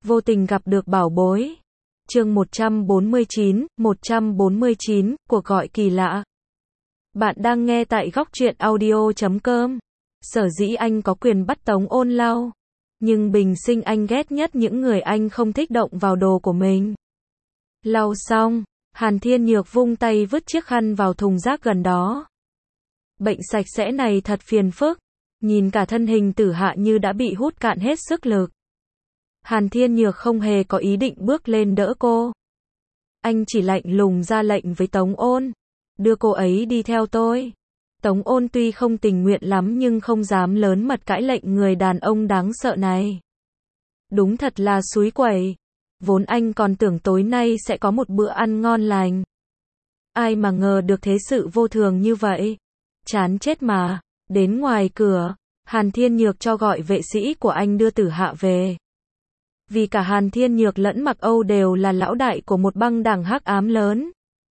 Vô tình gặp được bảo bối. Chương 149, cuộc gọi kỳ lạ. Bạn đang nghe tại góc truyện audio.com. Sở dĩ anh có quyền bắt Tống Ôn lau, nhưng bình sinh anh ghét nhất những người anh không thích động vào đồ của mình. Lau xong, Hàn Thiên Nhược vung tay vứt chiếc khăn vào thùng rác gần đó. Bệnh sạch sẽ này thật phiền phức, nhìn cả thân hình Tử Hạ như đã bị hút cạn hết sức lực. Hàn Thiên Nhược không hề có ý định bước lên đỡ cô. Anh chỉ lạnh lùng ra lệnh với Tống Ôn, đưa cô ấy đi theo tôi. Tống Ôn tuy không tình nguyện lắm nhưng không dám lớn mật cãi lệnh người đàn ông đáng sợ này. Đúng thật là xúi quẩy. Vốn anh còn tưởng tối nay sẽ có một bữa ăn ngon lành. Ai mà ngờ được thế sự vô thường như vậy. Chán chết mà. Đến ngoài cửa, Hàn Thiên Nhược cho gọi vệ sĩ của anh đưa Tử Hạ về. Vì cả Hàn Thiên Nhược lẫn Mặc Âu đều là lão đại của một băng đảng hắc ám lớn.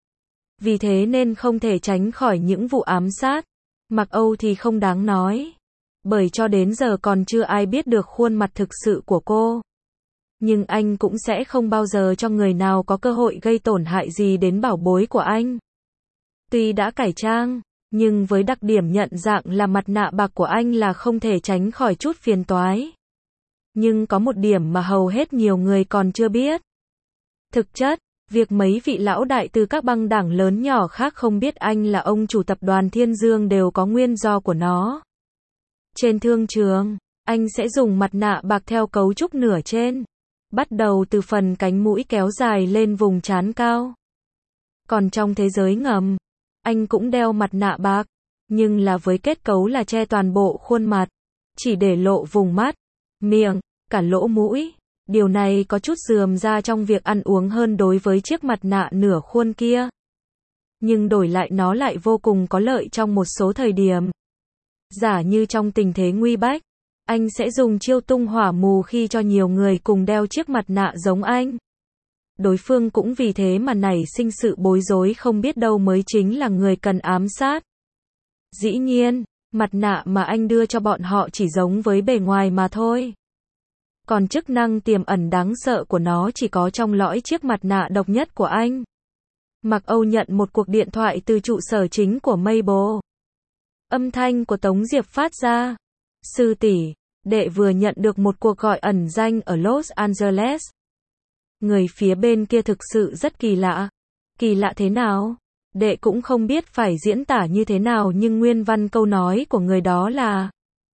Vì thế nên không thể tránh khỏi những vụ ám sát. Mặc Âu thì không đáng nói. Bởi cho đến giờ còn chưa ai biết được khuôn mặt thực sự của cô. Nhưng anh cũng sẽ không bao giờ cho người nào có cơ hội gây tổn hại gì đến bảo bối của anh. Tuy đã cải trang, nhưng với đặc điểm nhận dạng là mặt nạ bạc của anh là không thể tránh khỏi chút phiền toái. Nhưng có một điểm mà hầu hết nhiều người còn chưa biết. Thực chất, việc mấy vị lão đại từ các băng đảng lớn nhỏ khác không biết anh là ông chủ tập đoàn Thiên Dương đều có nguyên do của nó. Trên thương trường, anh sẽ dùng mặt nạ bạc theo cấu trúc nửa trên, bắt đầu từ phần cánh mũi kéo dài lên vùng trán cao. Còn trong thế giới ngầm, anh cũng đeo mặt nạ bạc, nhưng là với kết cấu là che toàn bộ khuôn mặt, chỉ để lộ vùng mắt, miệng, cả lỗ mũi. Điều này có chút rườm ra trong việc ăn uống hơn đối với chiếc mặt nạ nửa khuôn kia. Nhưng đổi lại nó lại vô cùng có lợi trong một số thời điểm. Giả như trong tình thế nguy bách, anh sẽ dùng chiêu tung hỏa mù khi cho nhiều người cùng đeo chiếc mặt nạ giống anh. Đối phương cũng vì thế mà nảy sinh sự bối rối không biết đâu mới chính là người cần ám sát. Dĩ nhiên, mặt nạ mà anh đưa cho bọn họ chỉ giống với bề ngoài mà thôi. Còn chức năng tiềm ẩn đáng sợ của nó chỉ có trong lõi chiếc mặt nạ độc nhất của anh. Mặc Âu nhận một cuộc điện thoại từ trụ sở chính của Mabel. Âm thanh của Tống Diệp phát ra. Sư tỷ, đệ vừa nhận được một cuộc gọi ẩn danh ở Los Angeles. Người phía bên kia thực sự rất kỳ lạ. Kỳ lạ thế nào? Đệ cũng không biết phải diễn tả như thế nào nhưng nguyên văn câu nói của người đó là: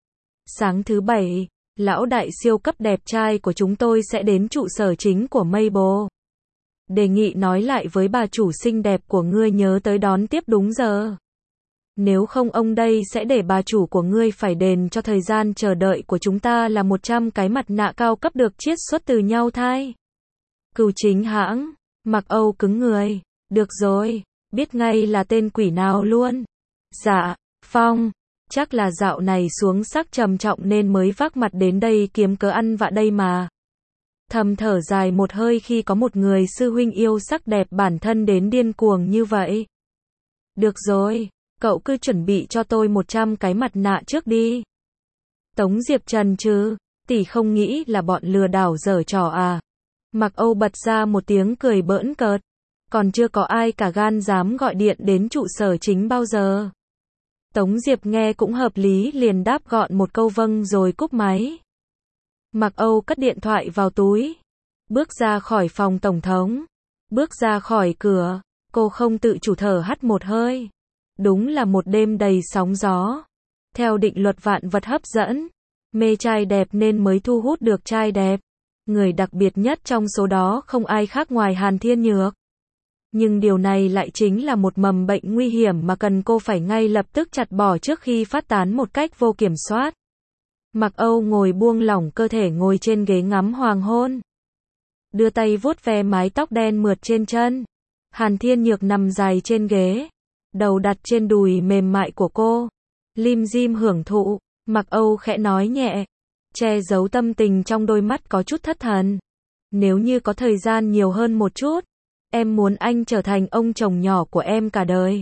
sáng thứ Bảy, lão đại siêu cấp đẹp trai của chúng tôi sẽ đến trụ sở chính của Mabel. Đề nghị nói lại với bà chủ xinh đẹp của ngươi nhớ tới đón tiếp đúng giờ. Nếu không ông đây sẽ để bà chủ của ngươi phải đền cho thời gian chờ đợi của chúng ta là 100 cái mặt nạ cao cấp được chiết xuất từ nhau thai. Cừu chính hãng, Mặc Âu cứng người. Được rồi, biết ngay là tên quỷ nào luôn. Dạ, Phong, chắc là dạo này xuống sắc trầm trọng nên mới vác mặt đến đây kiếm cớ ăn vạ đây mà. Thầm thở dài một hơi khi có một người sư huynh yêu sắc đẹp bản thân đến điên cuồng như vậy. Được rồi, cậu cứ chuẩn bị cho tôi 100 cái mặt nạ trước đi. Tống Diệp trần chứ, tỷ không nghĩ là bọn lừa đảo giở trò à? Mặc Âu bật ra một tiếng cười bỡn cợt. Còn chưa có ai cả gan dám gọi điện đến trụ sở chính bao giờ. Tống Diệp nghe cũng hợp lý liền đáp gọn một câu vâng rồi cúp máy. Mặc Âu cất điện thoại vào túi. Bước ra khỏi phòng tổng thống. Bước ra khỏi cửa, cô không tự chủ thở hắt một hơi. Đúng là một đêm đầy sóng gió. Theo định luật vạn vật hấp dẫn, mê trai đẹp nên mới thu hút được trai đẹp. Người đặc biệt nhất trong số đó không ai khác ngoài Hàn Thiên Nhược. Nhưng điều này lại chính là một mầm bệnh nguy hiểm mà cần cô phải ngay lập tức chặt bỏ trước khi phát tán một cách vô kiểm soát. Mặc Âu ngồi buông lỏng cơ thể ngồi trên ghế ngắm hoàng hôn. Đưa tay vuốt ve mái tóc đen mượt trên chân. Hàn Thiên Nhược nằm dài trên ghế. Đầu đặt trên đùi mềm mại của cô. Lim dim hưởng thụ. Mặc Âu khẽ nói nhẹ. Che giấu tâm tình trong đôi mắt có chút thất thần. Nếu như có thời gian nhiều hơn một chút, em muốn anh trở thành ông chồng nhỏ của em cả đời.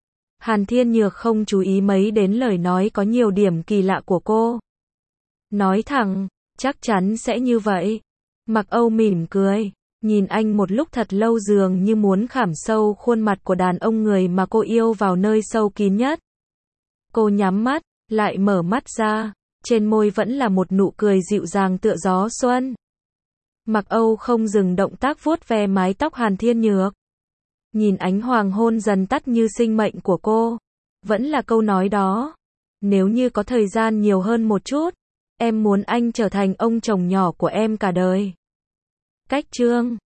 Hàn Thiên Nhược không chú ý mấy đến lời nói có nhiều điểm kỳ lạ của cô. Nói thẳng, chắc chắn sẽ như vậy. Mặc Âu mỉm cười, nhìn anh một lúc thật lâu dường như muốn khảm sâu khuôn mặt của đàn ông người mà cô yêu vào nơi sâu kín nhất. Cô nhắm mắt, lại mở mắt ra, trên môi vẫn là một nụ cười dịu dàng tựa gió xuân. Mặc Âu không dừng động tác vuốt ve mái tóc Hàn Thiên Nhược. Nhìn ánh hoàng hôn dần tắt như sinh mệnh của cô. Vẫn là câu nói đó. Nếu như có thời gian nhiều hơn một chút, em muốn anh trở thành ông chồng nhỏ của em cả đời. Cách chương